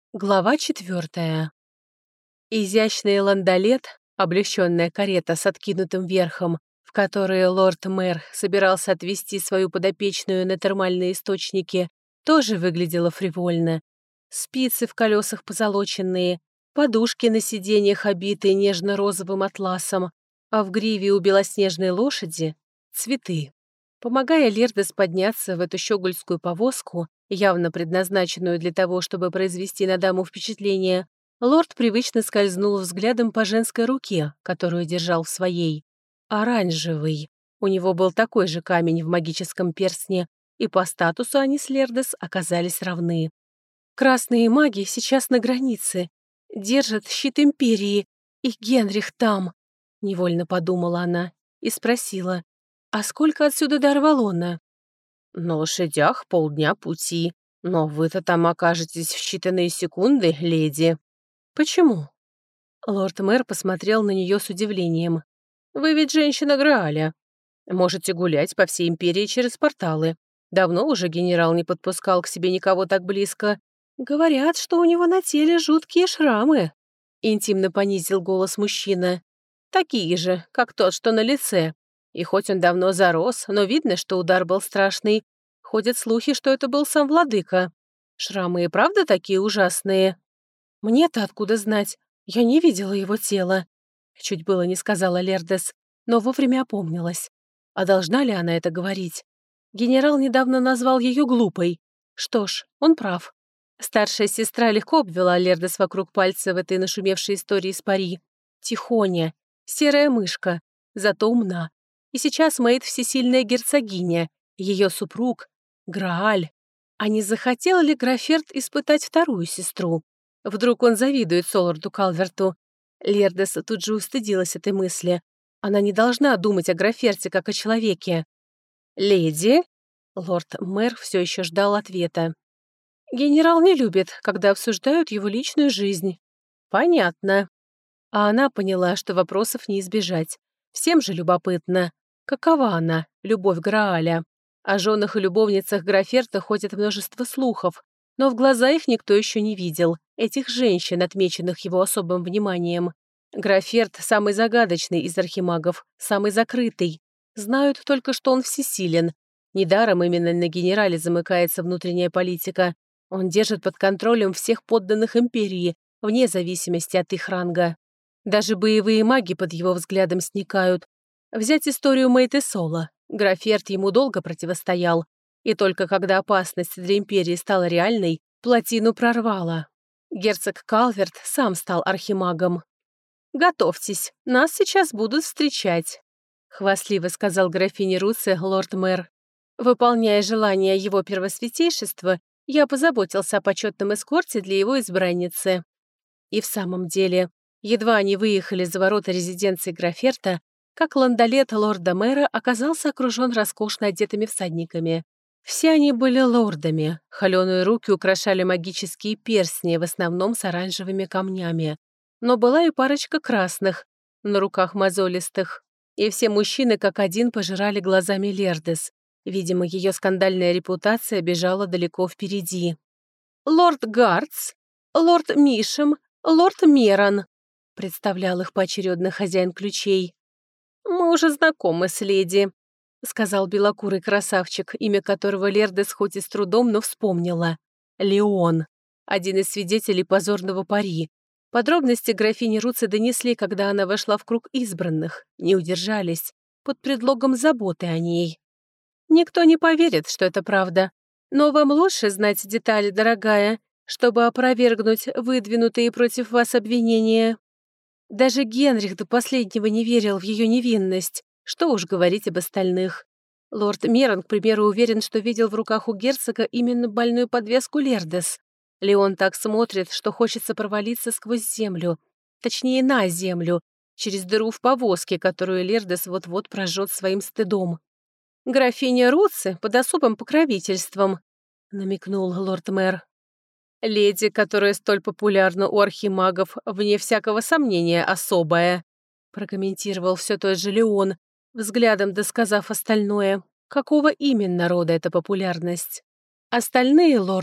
Глава 4. Изящный ландолет, облещённая карета с откинутым верхом, в которой лорд-мэр собирался отвезти свою подопечную на термальные источники, тоже выглядела фривольно. Спицы в колесах позолоченные, подушки на сиденьях, обитые нежно-розовым атласом, а в гриве у белоснежной лошади — цветы. Помогая Лердес подняться в эту щегольскую повозку, явно предназначенную для того, чтобы произвести на даму впечатление, лорд привычно скользнул взглядом по женской руке, которую держал в своей. Оранжевый. У него был такой же камень в магическом перстне, и по статусу они с Лердес оказались равны. Красные маги сейчас на границе, держат щит Империи, и Генрих там, невольно подумала она и спросила, а сколько отсюда до Арвалона? «На лошадях полдня пути, но вы-то там окажетесь в считанные секунды, леди». «Почему?» Лорд-мэр посмотрел на нее с удивлением. «Вы ведь женщина Грааля. Можете гулять по всей империи через порталы. Давно уже генерал не подпускал к себе никого так близко. Говорят, что у него на теле жуткие шрамы», — интимно понизил голос мужчина. «Такие же, как тот, что на лице. И хоть он давно зарос, но видно, что удар был страшный. Ходят слухи, что это был сам владыка. Шрамы и правда такие ужасные?» «Мне-то откуда знать? Я не видела его тела», — чуть было не сказала Лердес, но вовремя опомнилась. А должна ли она это говорить? Генерал недавно назвал ее глупой. Что ж, он прав. Старшая сестра легко обвела Лердес вокруг пальца в этой нашумевшей истории с Пари. Тихоня, серая мышка, зато умна. И сейчас Мэйд всесильная герцогиня, ее супруг — Грааль. А не захотел ли Граферт испытать вторую сестру? Вдруг он завидует Соларду Калверту? Лердес тут же устыдилась этой мысли. Она не должна думать о Граферте как о человеке. «Леди?» Лорд-мэр все еще ждал ответа. «Генерал не любит, когда обсуждают его личную жизнь». «Понятно». А она поняла, что вопросов не избежать. Всем же любопытно. Какова она, любовь Грааля? О женах и любовницах Граферта ходит множество слухов, но в глаза их никто еще не видел, этих женщин, отмеченных его особым вниманием. Граферт — самый загадочный из архимагов, самый закрытый. Знают только, что он всесилен. Недаром именно на генерале замыкается внутренняя политика. Он держит под контролем всех подданных империи, вне зависимости от их ранга. Даже боевые маги под его взглядом сникают. Взять историю Мэйд и Соло. Граферт ему долго противостоял, и только когда опасность для империи стала реальной, плотину прорвало. Герцог Калверт сам стал архимагом. «Готовьтесь, нас сейчас будут встречать», — хвастливо сказал графине Руце лорд-мэр. «Выполняя желание его первосвятейшества, я позаботился о почетном эскорте для его избранницы». И в самом деле, едва они выехали за ворота резиденции Граферта, как ландолет лорда-мэра оказался окружен роскошно одетыми всадниками. Все они были лордами, холеные руки украшали магические перстни, в основном с оранжевыми камнями. Но была и парочка красных, на руках мозолистых. И все мужчины как один пожирали глазами Лердес. Видимо, ее скандальная репутация бежала далеко впереди. «Лорд Гардс, лорд Мишем, лорд Меран», представлял их поочередно хозяин ключей. «Мы уже знакомы с леди», — сказал белокурый красавчик, имя которого Лердес хоть и с трудом, но вспомнила. Леон, один из свидетелей позорного пари. Подробности графини Руце донесли, когда она вошла в круг избранных, не удержались, под предлогом заботы о ней. «Никто не поверит, что это правда. Но вам лучше знать детали, дорогая, чтобы опровергнуть выдвинутые против вас обвинения». Даже Генрих до последнего не верил в ее невинность. Что уж говорить об остальных. Лорд Мерон, к примеру, уверен, что видел в руках у герцога именно больную подвеску Лердес. Леон так смотрит, что хочется провалиться сквозь землю. Точнее, на землю, через дыру в повозке, которую Лердес вот-вот прожжет своим стыдом. «Графиня Руце под особым покровительством», — намекнул лорд-мэр. «Леди, которая столь популярна у архимагов, вне всякого сомнения особая», прокомментировал все тот же Леон, взглядом досказав остальное. Какого именно рода эта популярность? Остальные лорды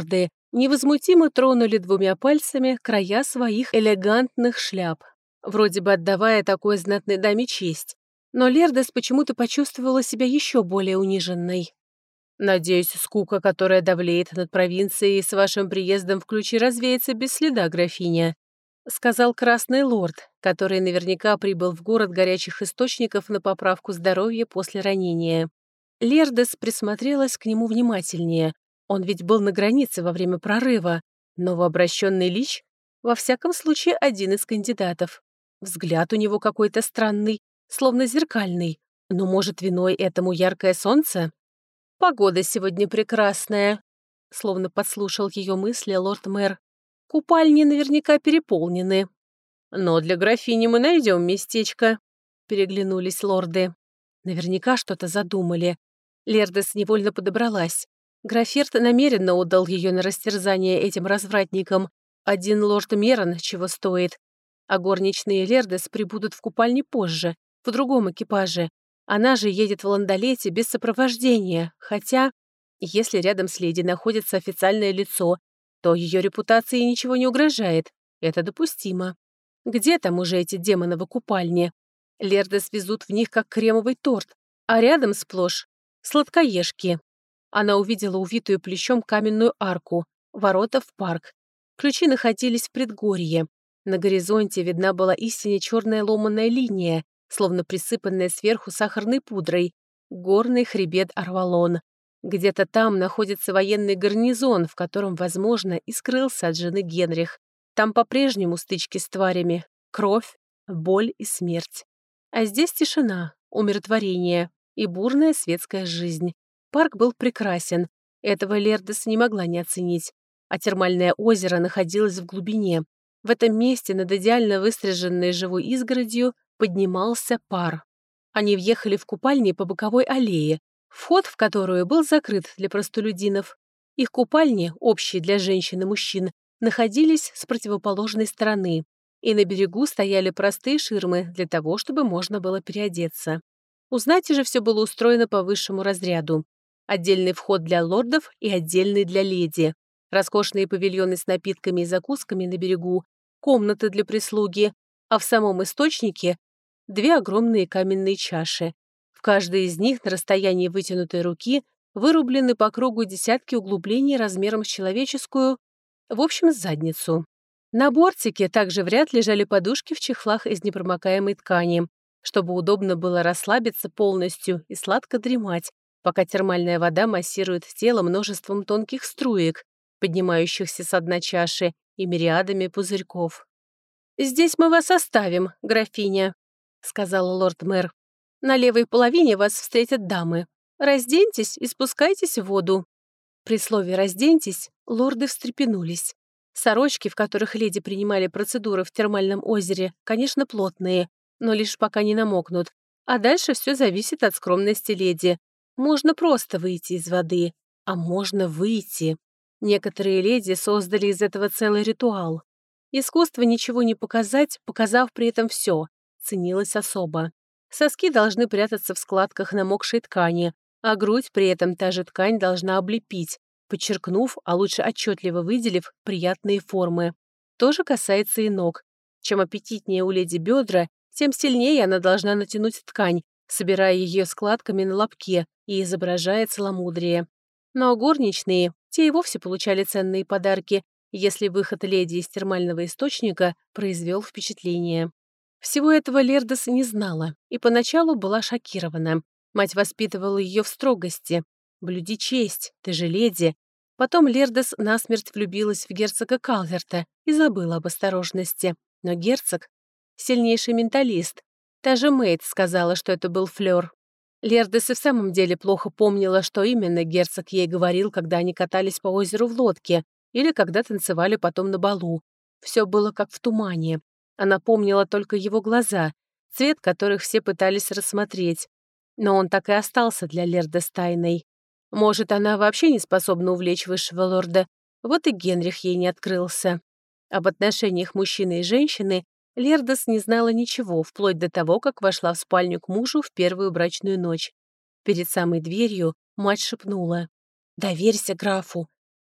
невозмутимо тронули двумя пальцами края своих элегантных шляп, вроде бы отдавая такой знатной даме честь. Но Лердес почему-то почувствовала себя еще более униженной. «Надеюсь, скука, которая давлеет над провинцией, с вашим приездом в ключи развеется без следа, графиня», сказал Красный Лорд, который наверняка прибыл в город горячих источников на поправку здоровья после ранения. Лердес присмотрелась к нему внимательнее. Он ведь был на границе во время прорыва. Новообращенный лич, во всяком случае, один из кандидатов. Взгляд у него какой-то странный, словно зеркальный. Но, может, виной этому яркое солнце? «Погода сегодня прекрасная», — словно подслушал ее мысли лорд-мэр. «Купальни наверняка переполнены». «Но для графини мы найдем местечко», — переглянулись лорды. Наверняка что-то задумали. Лердес невольно подобралась. Граферт намеренно отдал ее на растерзание этим развратникам. Один лорд Мерон чего стоит. А горничные Лердес прибудут в купальне позже, в другом экипаже. Она же едет в ландолете без сопровождения, хотя, если рядом с леди находится официальное лицо, то ее репутации ничего не угрожает. Это допустимо. Где там уже эти демоны в купальне? Лердес везут в них как кремовый торт, а рядом сплошь сладкоежки. Она увидела увитую плющом каменную арку, ворота в парк. Ключи находились в предгорье. На горизонте видна была истинно черная ломаная линия, словно присыпанная сверху сахарной пудрой, горный хребет Арвалон. Где-то там находится военный гарнизон, в котором, возможно, и скрылся от жены Генрих. Там по-прежнему стычки с тварями, кровь, боль и смерть. А здесь тишина, умиротворение и бурная светская жизнь. Парк был прекрасен, этого Лердес не могла не оценить. А термальное озеро находилось в глубине. В этом месте над идеально выстриженной живой изгородью поднимался пар. Они въехали в купальни по боковой аллее, вход в которую был закрыт для простолюдинов. Их купальни, общие для женщин и мужчин, находились с противоположной стороны, и на берегу стояли простые ширмы для того, чтобы можно было переодеться. У знати же все было устроено по высшему разряду. Отдельный вход для лордов и отдельный для леди. Роскошные павильоны с напитками и закусками на берегу, комнаты для прислуги, а в самом источнике две огромные каменные чаши. В каждой из них на расстоянии вытянутой руки вырублены по кругу десятки углублений размером с человеческую, в общем, задницу. На бортике также в ряд лежали подушки в чехлах из непромокаемой ткани, чтобы удобно было расслабиться полностью и сладко дремать, пока термальная вода массирует тело множеством тонких струек, поднимающихся с дна чаши и мириадами пузырьков. «Здесь мы вас оставим, графиня», — сказал лорд-мэр. «На левой половине вас встретят дамы. Разденьтесь и спускайтесь в воду». При слове «разденьтесь» лорды встрепенулись. Сорочки, в которых леди принимали процедуры в термальном озере, конечно, плотные, но лишь пока не намокнут. А дальше все зависит от скромности леди. Можно просто выйти из воды, а можно выйти. Некоторые леди создали из этого целый ритуал. Искусство ничего не показать, показав при этом все, ценилось особо. Соски должны прятаться в складках намокшей ткани, а грудь при этом та же ткань должна облепить, подчеркнув, а лучше отчетливо выделив приятные формы. То же касается и ног. Чем аппетитнее у леди бедра, тем сильнее она должна натянуть ткань, собирая ее складками на лобке и изображая целомудрие. Но горничные, те и вовсе получали ценные подарки, если выход леди из термального источника произвел впечатление. Всего этого Лердес не знала и поначалу была шокирована. Мать воспитывала ее в строгости. «Блюди честь, ты же леди». Потом Лердес насмерть влюбилась в герцога Калверта и забыла об осторожности. Но герцог — сильнейший менталист. Та же Мэйд сказала, что это был флёр. Лердес и в самом деле плохо помнила, что именно герцог ей говорил, когда они катались по озеру в лодке или когда танцевали потом на балу. Все было как в тумане. Она помнила только его глаза, цвет которых все пытались рассмотреть. Но он так и остался для Лердес тайной. Может, она вообще не способна увлечь высшего лорда, вот и Генрих ей не открылся. Об отношениях мужчины и женщины Лердес не знала ничего, вплоть до того, как вошла в спальню к мужу в первую брачную ночь. Перед самой дверью мать шепнула: «Доверься графу».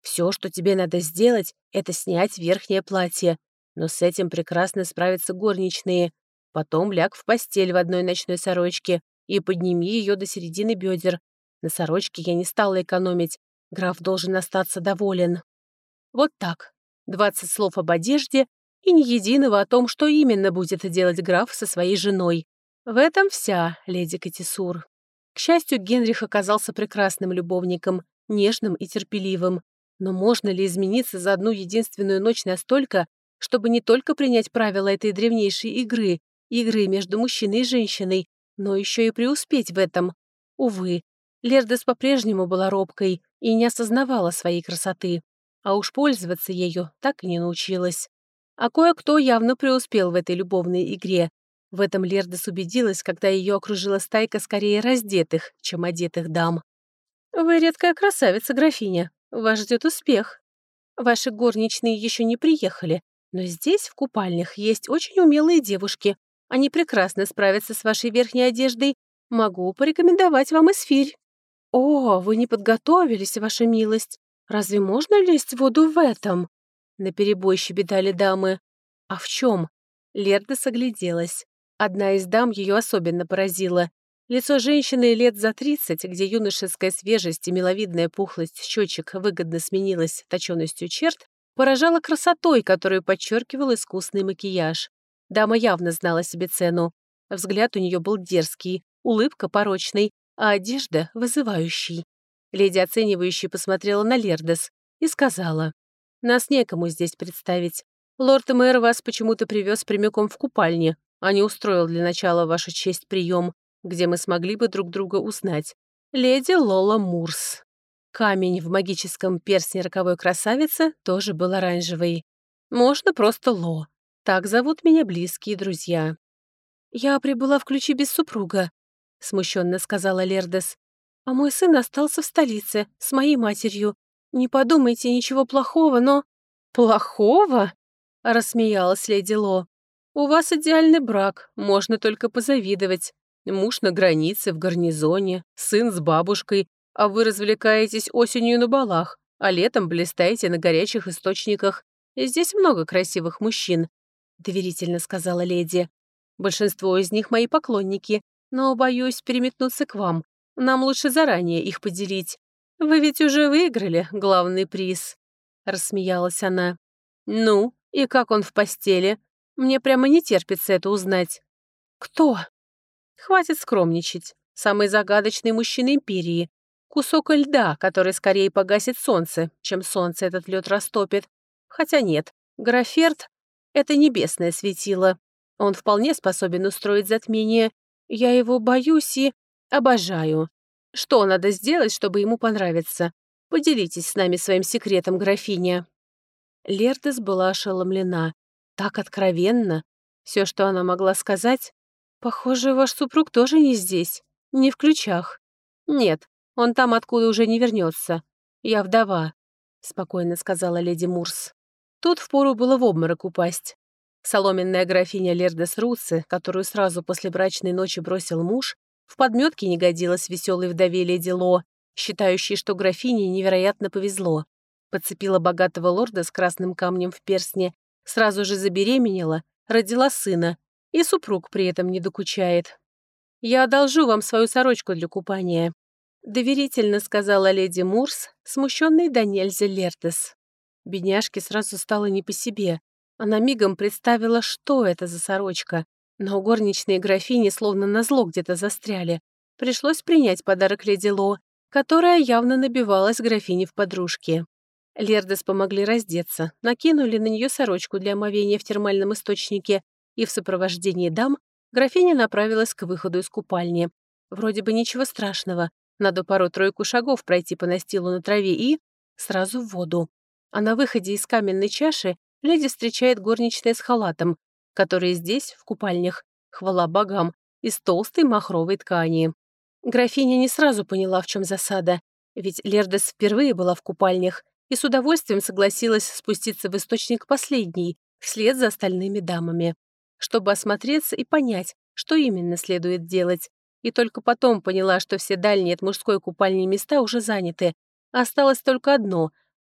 Все, что тебе надо сделать, это снять верхнее платье. Но с этим прекрасно справятся горничные. Потом ляг в постель в одной ночной сорочке и подними ее до середины бедер. На сорочке я не стала экономить. Граф должен остаться доволен. Вот так. 20 слов об одежде и ни единого о том, что именно будет делать граф со своей женой. В этом вся леди Катисур. К счастью, Генрих оказался прекрасным любовником, нежным и терпеливым. Но можно ли измениться за одну единственную ночь настолько, чтобы не только принять правила этой древнейшей игры между мужчиной и женщиной, но еще и преуспеть в этом? Увы, Лердес по-прежнему была робкой и не осознавала своей красоты, а уж пользоваться ею так и не научилась. А кое-кто явно преуспел в этой любовной игре. В этом Лердес убедилась, когда ее окружила стайка скорее раздетых, чем одетых дам. «Вы редкая красавица, графиня. Вас ждет успех. Ваши горничные еще не приехали, но здесь, в купальнях, есть очень умелые девушки. Они прекрасно справятся с вашей верхней одеждой. Могу порекомендовать вам эсфирь». «О, вы не подготовились, ваша милость. Разве можно лезть в воду в этом?» Наперебой щебетали дамы. «А в чем?» Лердес огляделась. Одна из дам ее особенно поразила. Лицо женщины лет за 30, где юношеская свежесть и миловидная пухлость щечек выгодно сменилась точенностью черт, поражала красотой, которую подчеркивал искусный макияж. Дама явно знала себе цену. Взгляд у нее был дерзкий, улыбка порочной, а одежда — вызывающей. Леди оценивающе посмотрела на Лердес и сказала: «Нас некому здесь представить. Лорд-мэр вас почему-то привез прямиком в купальне, а не устроил для начала, ваша честь, прием, где мы смогли бы друг друга узнать. Леди Лола Мурс». Камень в магическом перстне роковой красавицы тоже был оранжевый. Можно просто Ло. Так зовут меня близкие друзья. «Я прибыла в ключи без супруга», — смущенно сказала Лердес. «А мой сын остался в столице с моей матерью. Не подумайте ничего плохого, но...» «Плохого?» — рассмеялась леди Ло. «У вас идеальный брак, можно только позавидовать. Муж на границе, в гарнизоне, сын с бабушкой, а вы развлекаетесь осенью на балах, а летом блистаете на горячих источниках. И здесь много красивых мужчин», — доверительно сказала леди. «Большинство из них мои поклонники, но боюсь переметнуться к вам. Нам лучше заранее их поделить. Вы ведь уже выиграли главный приз», — рассмеялась она. «Ну, и как он в постели? Мне прямо не терпится это узнать». «Кто?» «Хватит скромничать. Самый загадочный мужчина Империи. Кусок льда, который скорее погасит солнце, чем солнце этот лед растопит. Хотя нет, Граферт — это небесное светило. Он вполне способен устроить затмение. Я его боюсь и обожаю. Что надо сделать, чтобы ему понравиться? Поделитесь с нами своим секретом, графиня». Лердес была ошеломлена. Так откровенно. Все, что она могла сказать: «Похоже, ваш супруг тоже не здесь, не в ключах». «Нет, он там, откуда уже не вернется. Я вдова», — спокойно сказала леди Мурс. Тут впору было в обморок упасть. Соломенная графиня Лердес Руци, которую сразу после брачной ночи бросил муж, в подметке не годилась веселой вдове леди Ло, считающей, что графине невероятно повезло. Подцепила богатого лорда с красным камнем в перстне, сразу же забеременела, родила сына, и супруг при этом не докучает. «Я одолжу вам свою сорочку для купания», — доверительно сказала леди Мурс, смущенной до нельзя Лердес. Бедняжке сразу стало не по себе. Она мигом представила, что это за сорочка, но горничные графини словно назло где-то застряли. Пришлось принять подарок леди Ло, которая явно набивалась графине в подружки. Лердес помогли раздеться, накинули на нее сорочку для омовения в термальном источнике, и в сопровождении дам графиня направилась к выходу из купальни. Вроде бы ничего страшного, надо пару-тройку шагов пройти по настилу на траве и сразу в воду. А на выходе из каменной чаши леди встречает горничная с халатом, который здесь, в купальнях, хвала богам, из толстой махровой ткани. Графиня не сразу поняла, в чем засада, ведь Лердес впервые была в купальнях и с удовольствием согласилась спуститься в источник последней, вслед за остальными дамами, чтобы осмотреться и понять, что именно следует делать. И только потом поняла, что все дальние от мужской купальни места уже заняты. Осталось только одно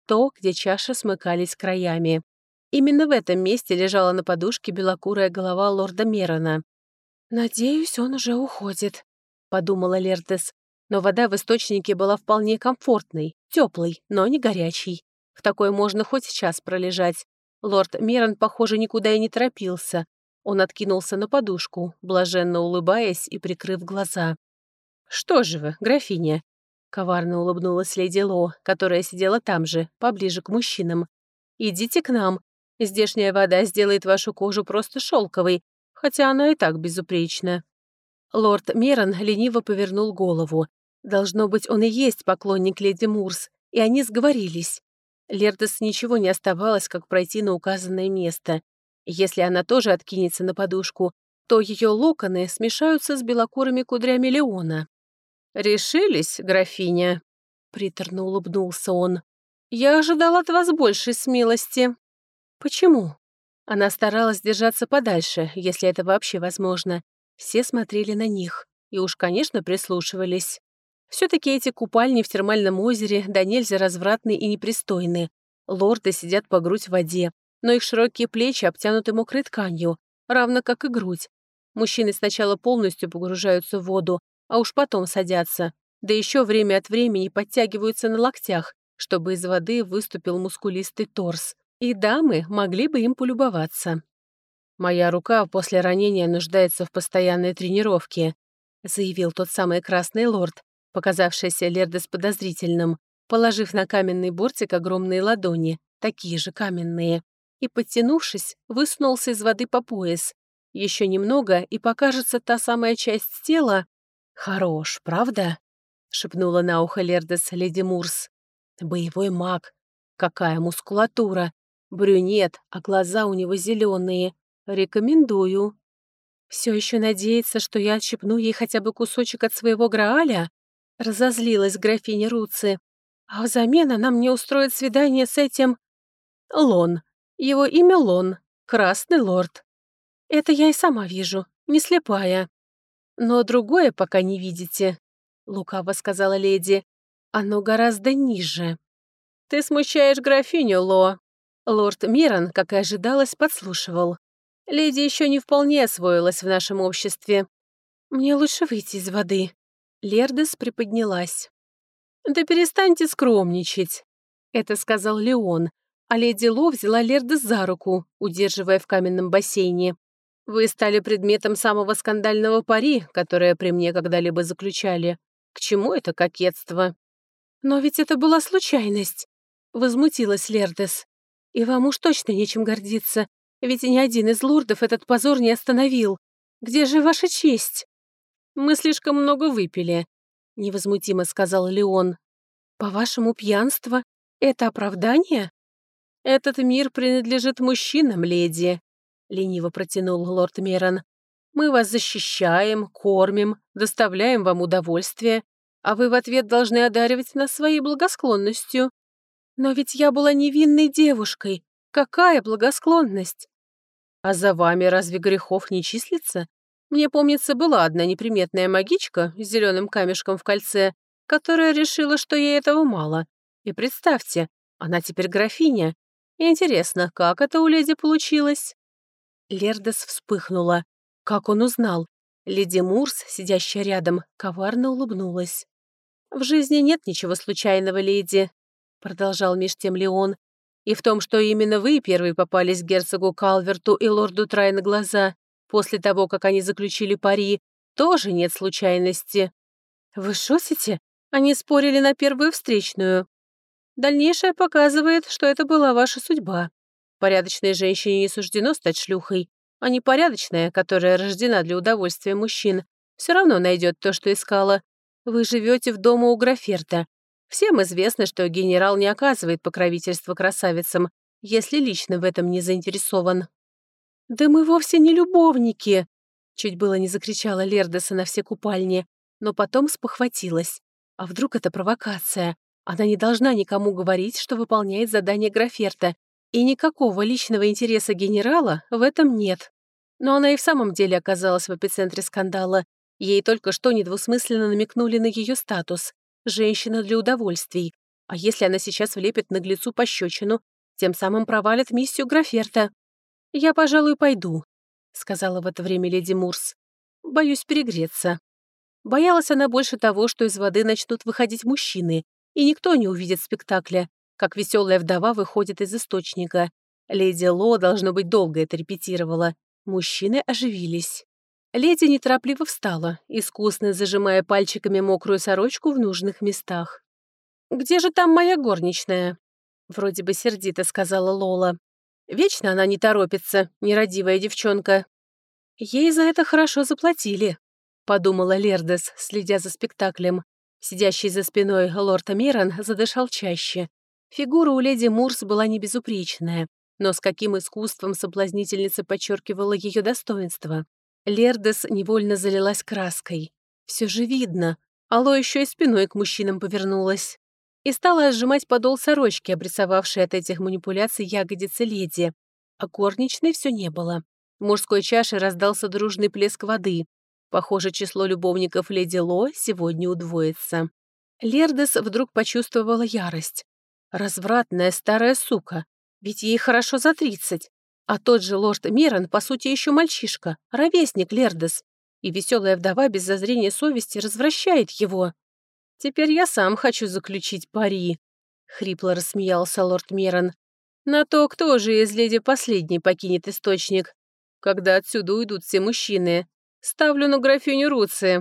то, где чаши смыкались краями. Именно в этом месте лежала на подушке белокурая голова лорда Мерона. «Надеюсь, он уже уходит», — подумала Лердес. Но вода в источнике была вполне комфортной, теплой, но не горячей. В такой можно хоть час пролежать. Лорд Мерон, похоже, никуда и не торопился. Он откинулся на подушку, блаженно улыбаясь и прикрыв глаза. «Что же вы, графиня?» — коварно улыбнулась леди Ло, которая сидела там же, поближе к мужчинам. «Идите к нам. Здешняя вода сделает вашу кожу просто шелковой, хотя она и так безупречна». Лорд Мерон лениво повернул голову. Должно быть, он и есть поклонник леди Мурс, и они сговорились. Лердес ничего не оставалось, как пройти на указанное место. Если она тоже откинется на подушку, то ее локоны смешаются с белокурыми кудрями Леона. «Решились, графиня?» — приторно улыбнулся он. «Я ожидал от вас большей смелости». «Почему?» Она старалась держаться подальше, если это вообще возможно. Все смотрели на них и уж, конечно, прислушивались. Все-таки эти купальни в термальном озере да нельзя развратны и непристойны. Лорды сидят по грудь в воде, но их широкие плечи обтянуты мокрой тканью, равно как и грудь. Мужчины сначала полностью погружаются в воду, а уж потом садятся, да еще время от времени подтягиваются на локтях, чтобы из воды выступил мускулистый торс, и дамы могли бы им полюбоваться. «Моя рука после ранения нуждается в постоянной тренировке», заявил тот самый красный лорд, показавшийся Лердес подозрительным, положив на каменный бортик огромные ладони, такие же каменные, и, подтянувшись, высунулся из воды по пояс. Еще немного, и покажется та самая часть тела. «Хорош, правда?» — шепнула на ухо Лердес леди Мурс. «Боевой маг. Какая мускулатура! Брюнет, а глаза у него зеленые. Рекомендую». «Все еще надеется, что я отщипну ей хотя бы кусочек от своего Грааля?» Разозлилась графиня Руци. «А взамен она мне устроит свидание с этим...» «Лон. Его имя Лон. Красный лорд. Это я и сама вижу, не слепая. Но другое пока не видите», — лукаво сказала леди. «Оно гораздо ниже». «Ты смущаешь графиню, Ло». Лорд Мирон, как и ожидалось, подслушивал. «Леди еще не вполне освоилась в нашем обществе. Мне лучше выйти из воды». Лердес приподнялась. «Да перестаньте скромничать», — это сказал Леон, а леди Ло взяла Лердес за руку, удерживая в каменном бассейне. «Вы стали предметом самого скандального пари, которое при мне когда-либо заключали. К чему это кокетство?» «Но ведь это была случайность», — возмутилась Лердес. «И вам уж точно нечем гордиться, ведь ни один из лордов этот позор не остановил. Где же ваша честь?» «Мы слишком много выпили», — невозмутимо сказал Леон. «По-вашему, пьянство — это оправдание?» «Этот мир принадлежит мужчинам, леди», — лениво протянул лорд Мерон. «Мы вас защищаем, кормим, доставляем вам удовольствие, а вы в ответ должны одаривать нас своей благосклонностью». «Но ведь я была невинной девушкой. Какая благосклонность?» «А за вами разве грехов не числится? Мне помнится, была одна неприметная магичка с зеленым камешком в кольце, которая решила, что ей этого мало. И представьте, она теперь графиня. Интересно, как это у леди получилось?» Лердес вспыхнула. Как он узнал? Леди Мурс, сидящая рядом, коварно улыбнулась. «В жизни нет ничего случайного, леди», — продолжал меж тем Леон. «И в том, что именно вы первые попались герцогу Калверту и лорду Трай на глаза, после того, как они заключили пари, тоже нет случайности». «Вы шутите? Они спорили на первую встречную». «Дальнейшее показывает, что это была ваша судьба. Порядочной женщине не суждено стать шлюхой, а непорядочная, которая рождена для удовольствия мужчин, все равно найдет то, что искала. Вы живете в доме у Граферта. Всем известно, что генерал не оказывает покровительства красавицам, если лично в этом не заинтересован». «Да мы вовсе не любовники!» Чуть было не закричала Лердеса на все купальни, но потом спохватилась. А вдруг это провокация? Она не должна никому говорить, что выполняет задание Граферта, и никакого личного интереса генерала в этом нет. Но она и в самом деле оказалась в эпицентре скандала. Ей только что недвусмысленно намекнули на ее статус. Женщина для удовольствий. А если она сейчас влепит наглецу пощечину, тем самым провалит миссию Граферта? «Я, пожалуй, пойду», — сказала в это время леди Мурс. «Боюсь перегреться». Боялась она больше того, что из воды начнут выходить мужчины, и никто не увидит спектакля, как веселая вдова выходит из источника. Леди Ло, должно быть, долго это репетировала. Мужчины оживились. Леди неторопливо встала, искусно зажимая пальчиками мокрую сорочку в нужных местах. «Где же там моя горничная?» Вроде бы сердито сказала Лола. «Вечно она не торопится, нерадивая девчонка». «Ей за это хорошо заплатили», — подумала Лердес, следя за спектаклем. Сидящий за спиной лорд Миран задышал чаще. Фигура у леди Мурс была не безупречная, но с каким искусством соблазнительница подчеркивала ее достоинство. Лердес невольно залилась краской. Все же видно. Алло еще и спиной к мужчинам повернулась. И стала сжимать подол сорочки, обрисовавшей от этих манипуляций ягодицы леди. А горничной все не было. В мужской чаше раздался дружный плеск воды. Похоже, число любовников леди Ло сегодня удвоится. Лердес вдруг почувствовала ярость. Развратная старая сука. Ведь ей хорошо за 30. А тот же лорд Миран, по сути, еще мальчишка, ровесник Лердес. И веселая вдова без зазрения совести развращает его. «Теперь я сам хочу заключить пари», — хрипло рассмеялся лорд Миран. «На то, кто же из леди последний покинет источник, когда отсюда уйдут все мужчины. Ставлю на графиню Руци».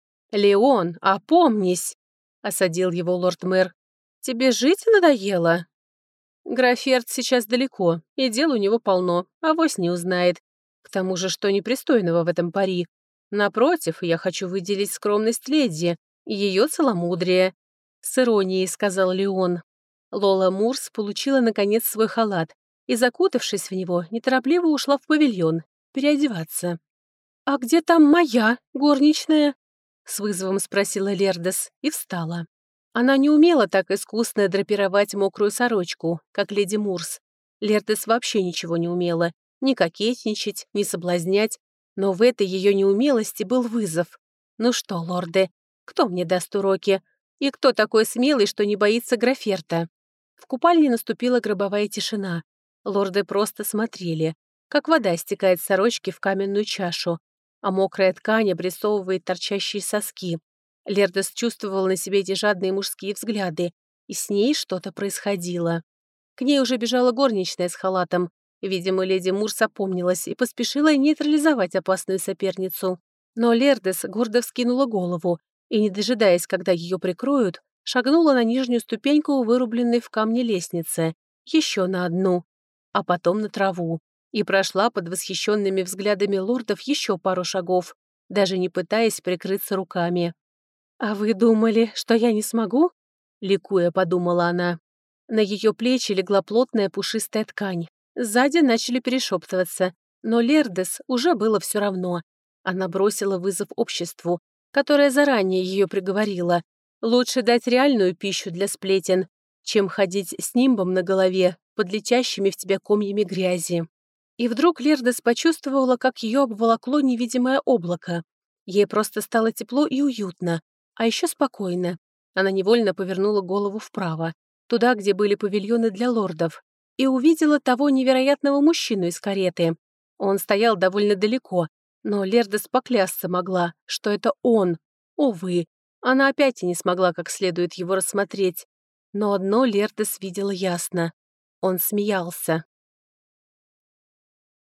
«Леон, опомнись!» — осадил его лорд-мэр. «Тебе жить надоело?» «Граферт сейчас далеко, и дел у него полно, авось не узнает. К тому же, что непристойного в этом пари? Напротив, я хочу выделить скромность леди и ее целомудрие», — с иронией сказал Леон. Лола Мурс получила, наконец, свой халат и, закутавшись в него, неторопливо ушла в павильон переодеваться. «А где там моя горничная?» — с вызовом спросила Лердес и встала. Она не умела так искусно драпировать мокрую сорочку, как леди Мурс. Лердес вообще ничего не умела, ни кокетничать, ни соблазнять, но в этой ее неумелости был вызов. «Ну что, лорды, кто мне даст уроки? И кто такой смелый, что не боится Граферта?» В купальне наступила гробовая тишина. Лорды просто смотрели, как вода стекает с сорочки в каменную чашу, а мокрая ткань обрисовывает торчащие соски. Лердес чувствовал на себе эти жадные мужские взгляды, и с ней что-то происходило. К ней уже бежала горничная с халатом. Видимо, леди Мурс опомнилась и поспешила нейтрализовать опасную соперницу. Но Лердес гордо вскинула голову и, не дожидаясь, когда ее прикроют, шагнула на нижнюю ступеньку вырубленной в камне лестницы, еще на одну, а потом на траву, и прошла под восхищенными взглядами лордов еще пару шагов, даже не пытаясь прикрыться руками. «А вы думали, что я не смогу?» — ликуя подумала она. На ее плечи легла плотная пушистая ткань. Сзади начали перешептываться, но Лердес уже было все равно. Она бросила вызов обществу, которое заранее ее приговорило. Лучше дать реальную пищу для сплетен, чем ходить с нимбом на голове, под летящими в тебя комьями грязи. И вдруг Лердес почувствовала, как ее обволокло невидимое облако. Ей просто стало тепло и уютно, а еще спокойно. Она невольно повернула голову вправо, туда, где были павильоны для лордов, и увидела того невероятного мужчину из кареты. Он стоял довольно далеко, но Лердес поклясться могла, что это он. Увы, она опять и не смогла как следует его рассмотреть. Но одно Лердес видела ясно. Он смеялся.